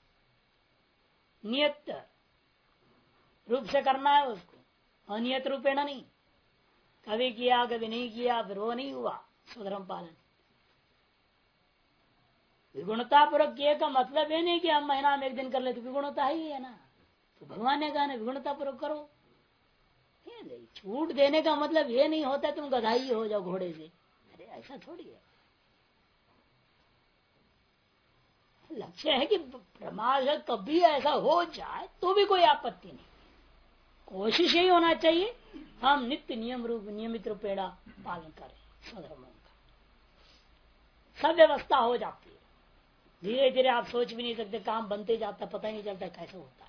नियत रूप से करना है उसको, अनियत रूपेण नहीं। कभी किया कभी नहीं किया, फिर वो नहीं हुआ स्वधर्म पालन। विगुणता पूर्वक किए का मतलब ये नहीं कि हम महीना में एक दिन कर लेते, विगुणता ही है ना। तो भगवान ने कहा ना विगुणता पूर्वक करो। छूट देने का मतलब ये नहीं होता तुम गधाई हो जाओ घोड़े से, अरे ऐसा थोड़ी है। लक्ष्य है कि प्रमाद कभी ऐसा हो जाए तो भी कोई आपत्ति नहीं, कोशिश यही होना चाहिए हम नित्य नियमित रूपेणा पालन करें स्वधर्मों का। सब व्यवस्था हो जाती है, धीरे धीरे आप सोच भी नहीं सकते, काम बनते जाता, पता ही नहीं चलता कैसे होता है।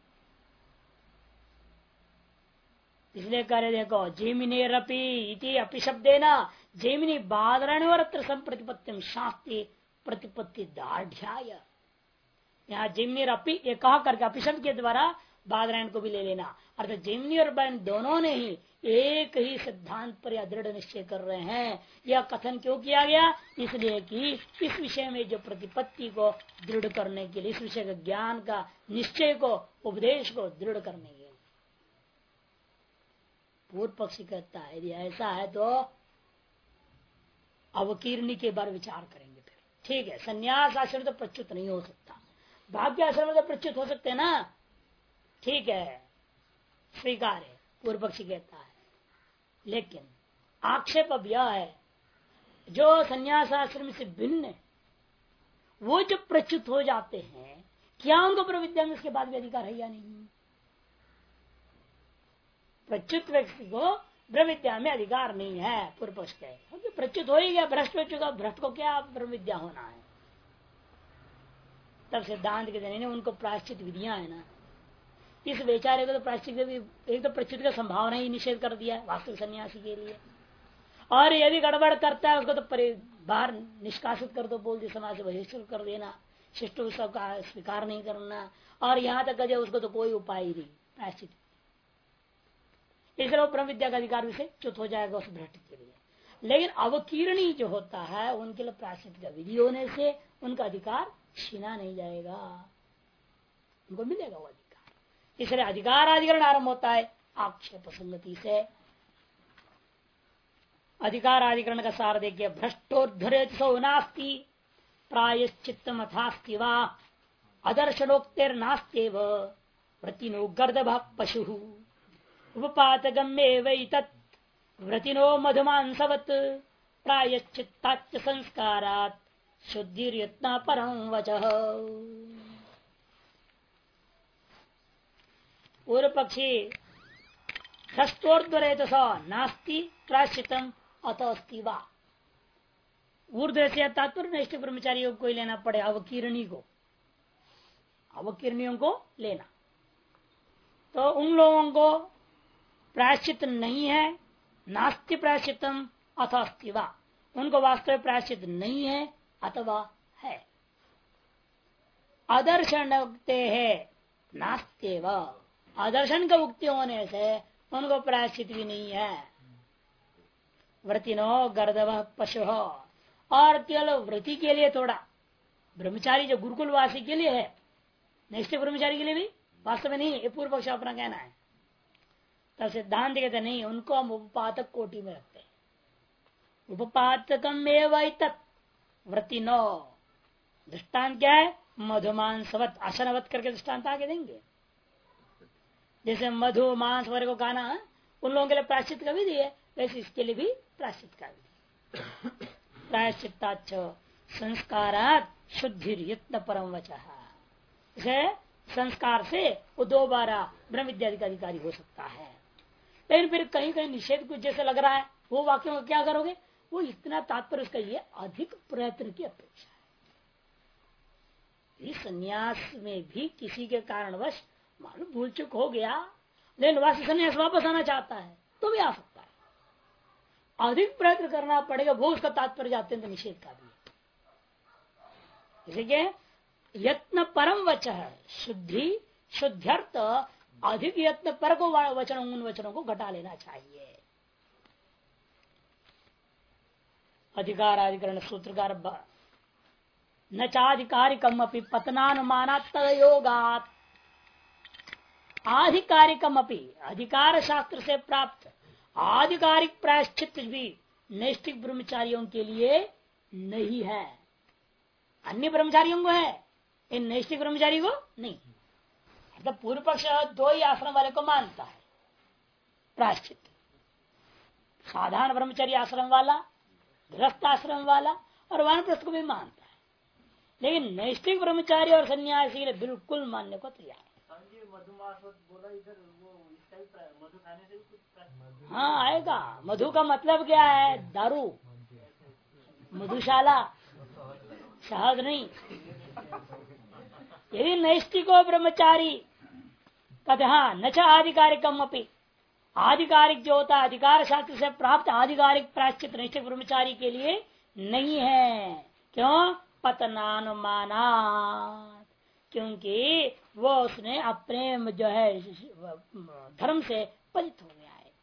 इसलिए कह रहे देखो, जेमिनेरपि इति अपिशब्देन जेमिनी बादरणवरत्र संप्रतिपत्तिम शास्ति प्रतिपत्ति दाढ़। यहाँ जेमिनी अपि ये कहा करके अपिशब्द के द्वारा बादरायण को भी ले लेना, अर्थात जेमिनी और बैन दोनों ने ही एक ही सिद्धांत पर या दृढ़ निश्चय कर रहे हैं। यह कथन क्यों किया गया? इसलिए कि इस विषय में जो प्रतिपत्ति को दृढ़ करने के लिए, इस विषय का ज्ञान का निश्चय को, उपदेश को दृढ़ करने के लिए। पूर्व पक्षी कहता है यदि ऐसा है तो अवकीर्णी के बारे विचार करेंगे फिर। ठीक है, संन्यास आश्रम तो प्रच्युत नहीं हो सकता, भाग्य आश्रम तो प्रच्युत हो सकते हैं ना, ठीक है, स्वीकार है, पूर्व पक्षी कहता है। लेकिन आक्षेप अब यह है जो संन्यास आश्रम से भिन्न है, वो जब प्रच्युत हो जाते हैं, क्या उनको प्रविद्या में उसके बाद भी अधिकार है या नहीं? प्रच्युत व्यक्ति को ब्रह्मविद्या में अधिकार नहीं है, पूर्व पक्ष कहे। प्रच्युत हो ही गया, भ्रष्ट हो चुका, भ्रष्ट को क्या ब्रह्मविद्या होना है? तब सिद्धांत के देने उनको प्रायश्चित विधियां है ना, इस बेचारे को तो प्रायश्चित एक तो प्रच्युत का संभावना ही निषेध कर दिया है वास्तविक सन्यासी के लिए, और यदि गड़बड़ करता है उसको तो बाहर निष्कासित कर दो, बोल दी समाज से बहिष्कृत कर देना, शिष्ट उत्सव का स्वीकार नहीं करना, और यहाँ तक कहे उसको तो कोई उपाय नहीं प्रायश्चित। इसलिए वो ब्रह्म विद्या का अधिकार से च्युत हो जाएगा उस भ्रष्ट के लिए। लेकिन अवकीर्णी जो होता है उनके लिए प्रायश्चित का विधि होने से उनका अधिकार छीना नहीं जाएगा, उनको मिलेगा वो अधिकार। इसलिए अधिकार अधिकरण आरंभ होता है आक्षेप संगति से। अधिकार अधिकरण का सार देखिए, भ्रष्टोद्धरेत्सो नास्ति प्रायश्चित्तम अथास्ति वा अदर्शनोक्तिर्नास्त्येव वृत्तिनो गर्दभः पशुः उपपातगम्येव तत् व्रतिनो मधुमांसवत् प्रायश्चित्ताच्च संस्कारात् शुद्धिर्यत्न परं वचः। पूर्व पक्षी भ्रष्टोर्ध्वरेतस नास्ति प्रायश्चितम अतस्ति वा। ऊर्ध्व से तात्पर्य निष्ठ ब्रह्मचारियों को कोई लेना पड़े, अवकीर्णी को, अवकीर्णियों को लेना, तो उन लोगों को प्रायश्चित नहीं है, नास्ति प्रायश्चितम अथ अस्ति वा, उनको वास्तव प्रायश्चित नहीं है अथवा है। अदर्शन है नास्त्येव, अदर्शन का उक्ति होने से उनको प्रायश्चित भी नहीं है। व्रतिनो गर्दव पशु, और केवल व्रति के लिए थोड़ा, ब्रह्मचारी जो गुरुकुलवासी के लिए है, निष्ठ ब्रह्मचारी के लिए भी वास्तव में नहीं, ये पूर्व पक्ष अपना कहना है। तब सिद्धांत कहते नहीं, उनको हम उपपातक कोटि में रखते हैं। उपपातकम एवं व्रतिनो, दृष्टांत क्या है? मधुमांसवत, आसनवत करके दृष्टांत आगे देंगे। जैसे मधु मांस वर्ग को खाना उन लोगों के लिए प्रायश्चित का विधि है, वैसे इसके लिए भी प्रायश्चित का विधि। प्रायश्चित्ताच्च संस्कारात् शुद्धिर्यत्न परम वचः, इसे संस्कार से वो दोबारा ब्रह्म विद्या का अधिकारी हो सकता है। लेकिन फिर कहीं कहीं निषेध कुछ जैसे लग रहा है, वो वाक्यों का क्या करोगे? वो इतना तात्पर्य उसका ये अधिक प्रयत्न की अपेक्षा है। इस संन्यास में भी किसी के कारणवश मालूम भूल चुक हो गया, लेकिन वास्तव संन्यास वापस आना चाहता है तो भी आ सकता है। अधिक प्रयत्न करना पड़ेगा, वो उसका तात्पर्य जाते हैं निषेध का भी। इसलिए यत्न परम वचः, शुद्धि शुद्ध्यर्थ अधिक यत्न पर को वचन, उन वचनों को घटा लेना चाहिए। अधिकार अधिकरण सूत्रकार न चाधिकारिकम अपनी पतनानुमाना तदयोगात, आधिकारिकम अपनी अधिकार शास्त्र से प्राप्त आधिकारिक प्रायश्चित भी नैष्ठिक ब्रह्मचारियों के लिए नहीं है। अन्य ब्रह्मचारियों को है, इन नैष्ठिक ब्रह्मचारी को नहीं। अर्थात पूर्व पक्ष दो ही आश्रम वाले को मानता है प्रायश्चित, साधारण ब्रह्मचारी आश्रम वाला, गृहस्थ आश्रम वाला और वानप्रस्थ को भी मानता है, लेकिन नैष्ठिक ब्रह्मचारी और सन्यासी के लिए बिल्कुल मानने को तैयार है। हाँ आएगा। मधु का मतलब क्या है? दारू, मधुशाला, शहद नहीं। यदि नैष्ठिको ब्रह्मचारी कहते हाँ न च आधिकारिकम अपि, आधिकारिक जो होता है अधिकार शास्त्र से प्राप्त आधिकारिक प्रायश्चित नैष्ठिक ब्रह्मचारी के लिए नहीं है। क्यों? पतनानुमाना, क्योंकि वो उसने अपने जो है धर्म से पतित हो गया है।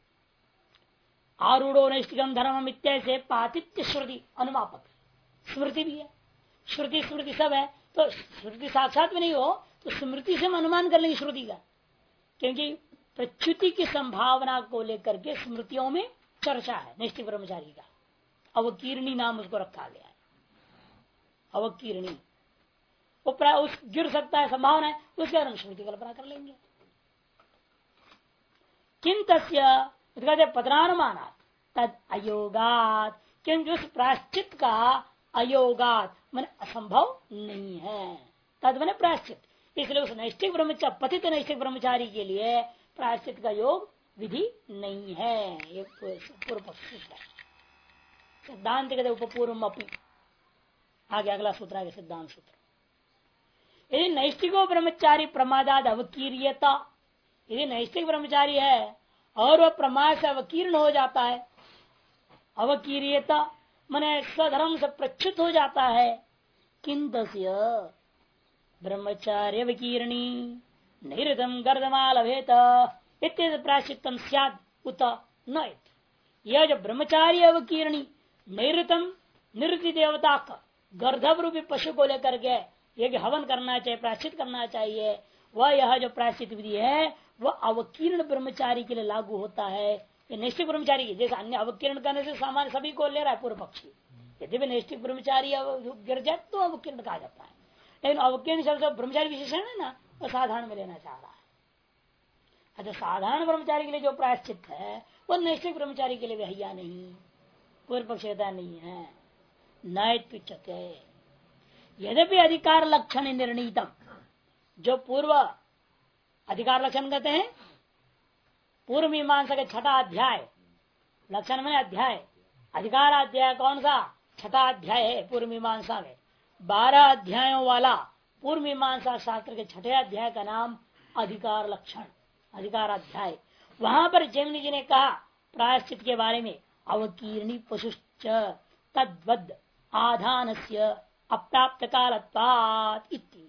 आरूढ़ो नैष्ठिकम धर्म इत्यादि से पातित्य श्रुति अनुमापक, स्मृति भी है, श्रुति स्मृति सब है। तो श्रुति साक्षात में नहीं हो तो स्मृति से हम अनुमान कर लेंगे श्रुति का, क्योंकि प्रच्युति की संभावना को लेकर के स्मृतियों में चर्चा है। नैष्ठिक ब्रह्मचारी का अवकीर्णी नाम उसको रखा गया है। अवकीर्णी वो उस गिर सकता है, संभावना है, उसके कारण स्मृति कल्पना कर लेंगे। किम तस्य पतनानुमानात तद अयोगात, क्योंकि उस प्रायश्चित का अयोगात मन असंभव नहीं है। तद मैंने प्रायश्चित, इसलिए उस नैष्ठिक ब्रह्मचारी पतित नैष्ठिक ब्रह्मचारी के लिए प्रायश्चित का योग विधि नहीं है। ये पूर्व पक्ष है। सिद्धांत कहते उपपूर्व अपनी, आगे अगला सूत्र आगे सिद्धांत सूत्र। यदि नैष्ठिको ब्रह्मचारी प्रमादाद अवकीर्यता, यदि नैष्ठिक ब्रह्मचारी है और वह प्रमाद से अवकीर्ण हो जाता है, अवकीर्यता माने स्वधर्म से प्रच्युत हो जाता है, किंतस्य ब्रह्मचार्य विकीर्णी नैऋतम गर्दमालभेत इत्यादि प्रायश्चित्तम स्याद उत न। यह जो ब्रह्मचार्य अवकीर्णी नैऋतम निवृत्ति देवता का गर्धव रूपी पशु को लेकर के यह हवन करना चाहिए, प्रायश्चित करना चाहिए, वह यह जो प्रायश्चित विधि है वह अवकीर्ण ब्रह्मचारी के लिए लागू होता है। ये नैष्ठिक ब्रह्मचारी की, जैसे अन्य अवकीर्ण करने से सामान्य सभी को ले रहा है पूर्व पक्षी, यदि भी नैष्ठिक ब्रह्मचारी गिर जाए तो अवकीर्ण कहा जाता है, लेकिन अवकीर्ण शब्द ब्रह्मचारी विशेषण है ना, वो साधारण में लेना चाह रहा है। अच्छा, साधारण ब्रह्मचारी के लिए जो प्रायश्चित है वो नैष्ठिक ब्रह्मचारी के लिए भी हैया नहीं, पूर्व पक्ष नहीं है। नैत्युच्यते यद्यपि अधिकार लक्षण निर्णीतम, जो पूर्व अधिकार लक्षण कहते हैं पूर्व मीमांसा के छठा अध्याय, लक्षण में अध्याय, अधिकार अध्याय कौन सा? छठा अध्याय है पूर्व मीमांसा में। 12 अध्यायों वाला पूर्व मीमांसा शास्त्र के छठे अध्याय का नाम अधिकार लक्षण, अधिकार अध्याय। वहां पर जैमिनी जी ने कहा प्रायश्चित के बारे में, अवकीर्णी पशुश्च तद्वद आधानस्य अप्राप्त कालत्वात् इति,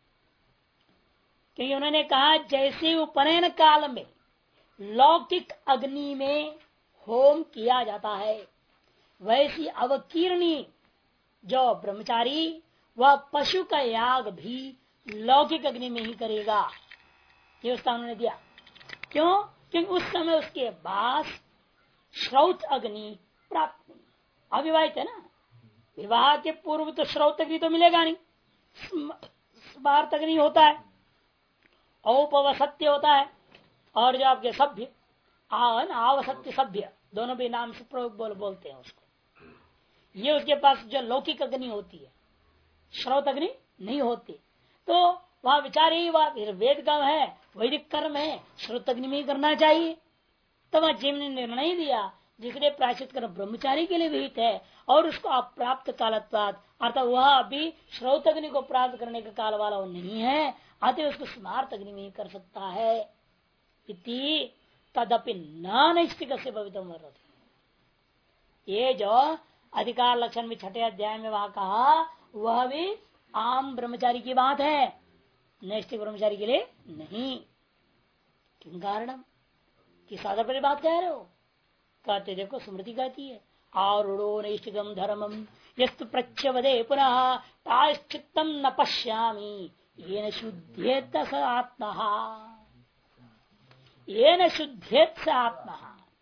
क्योंकि उन्होंने कहा जैसे उपनयन काल में लौकिक अग्नि में होम किया जाता है, वैसी अवकीर्णी जो ब्रह्मचारी वह पशु का याग भी लौकिक अग्नि में ही करेगा। ये उसका उन्होंने दिया। क्यों? क्योंकि उस समय उसके पास श्रौत अग्नि प्राप्त नहीं, अविवाहित है ना, विवाह के पूर्व तो श्रौत अग्नि तो मिलेगा नहीं, स्मार्त अग्नि होता है, औपवसत्य होता है, और जो आपके सभ्य आवसत्य सभ्य दोनों भी नाम से प्रयोग बोलते हैं उसको। ये उसके पास जो लौकिक अग्नि होती है, श्रौत अग्नि नहीं होती, तो वहां विचार ही वह वेद का है, वैदिक कर्म है, श्रौत अग्नि में ही करना चाहिए। तब वह जिम ने निर्णय दिया जिसलिए प्रायश्चित कर्म ब्रह्मचारी के लिए विहित है और उसको अप्राप्त कालत्वाद, अर्थात वह अभी श्रौत अग्नि को प्राप्त करने का काल वाला वो नहीं है, अतः उसको स्मार्त अग्नि में ही कर सकता है। इति तदपि नैष्ठिक से भवितुम, ये जो अधिकार लक्षण में छठे अध्याय में वहां कहा वह भी आम ब्रह्मचारी की बात है, नैष्ठिक ब्रह्मचारी के लिए नहीं। किन कारणम, किस आधार पर बात कह रहे हो? कहते देखो स्मृति कहती है आरूढ़ो नैष्टिकम धर्मम यस्तु प्रच्यवदे पुनः प्रायश्चित्तम न पश्यामि येन शुद्धेत स आत्मा, येन शुद्धेत स आत्मा।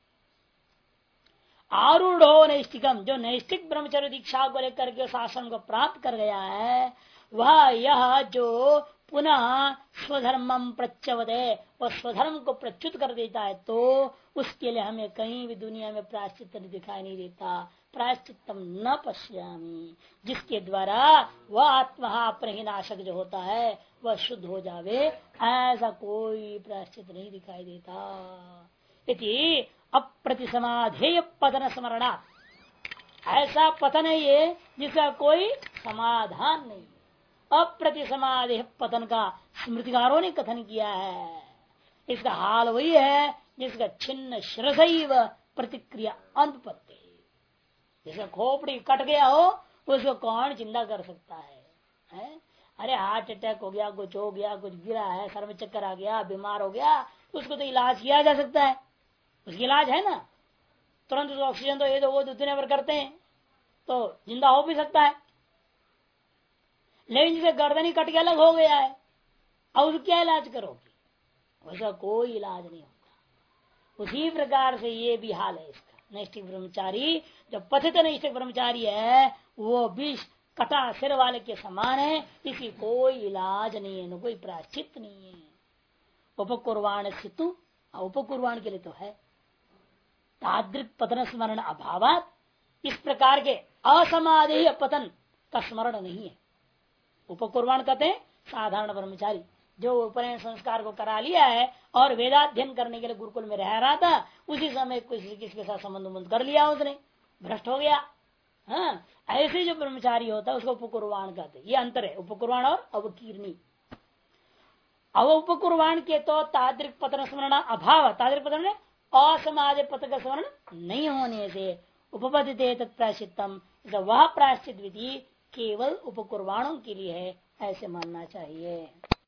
आरूढ़ो नैष्टिकम, जो नैष्टिक ब्रह्मचर्य दीक्षा को लेकर के शासन को प्राप्त कर गया है, वह यह जो पुनः स्वधर्मम प्रच्यवदे, वह स्वधर्म को प्रच्युत कर देता है, तो उसके लिए हमें कहीं भी दुनिया में प्रायश्चित दिखाई नहीं देता। प्रायश्चितम न पश्यामि, जिसके द्वारा वह आत्मा अपने ही नाशक जो होता है वह शुद्ध हो जावे, ऐसा कोई प्रायश्चित नहीं दिखाई देता। इति अप्रतिसमाधेय पतन स्मरणा, ऐसा पतन है ये जिसका कोई समाधान नहीं। अप्रतिसमाधेय पतन का स्मृतिकारों ने कथन किया है। इसका हाल वही है जिसका छिन्न श्रसैव प्रतिक्रिया अनुपत्ति, जैसे खोपड़ी कट गया हो उसको कौन चिंता कर सकता है? अरे हार्ट अटैक हो गया, कुछ हो गया, कुछ गिरा है, सर में चक्कर आ गया, बीमार हो गया, उसको तो इलाज किया जा सकता है, उसकी इलाज है ना, तुरंत उसको ऑक्सीजन तो ये तो वो दुनिया भर करते हैं तो जिंदा हो भी सकता है। लेकिन जिसे गर्दन ही कट के अलग हो गया है, और क्या इलाज करोगे? वैसा कोई इलाज नहीं होगा। उसी प्रकार से ये भी हाल है इसका। नैष्ठिक ब्रह्मचारी जो पथित नैष्ठिक ब्रह्मचारी है वो भी कटा सिर वाले के समान है, इसी कोई इलाज नहीं है, न कोई प्रायश्चित नहीं है। उपकुर्वाण सितु, उपकुर्वाण के लिए तो है। तादृक पतन स्मरण अभावात, इस प्रकार के असमाधेय पतन का स्मरण नहीं है। उपकुर्वाण कहते हैं साधारण ब्रह्मचारी जो उपनयन संस्कार को करा लिया है और वेदाध्ययन करने के लिए गुरुकुल में रह रहा था, उसी समय किसके साथ संबंध कर लिया, उसने भ्रष्ट हो गया। हाँ, ऐसे जो ब्रह्मचारी होता है उसको उपकुर्वाण कहते हैं। ये अंतर है उपकुर्वाण और अवकीर्णी। उपकुर्वाण के तो तादृक पतन स्मरण अभाव, तादृक पतन में असमाधेय पतन का स्मरण नहीं होने से उपपदिते तत्प्रायश्चित्तम, वह प्रायश्चित विधि केवल उपकुर्वाणों के लिए है, ऐसे मानना चाहिए।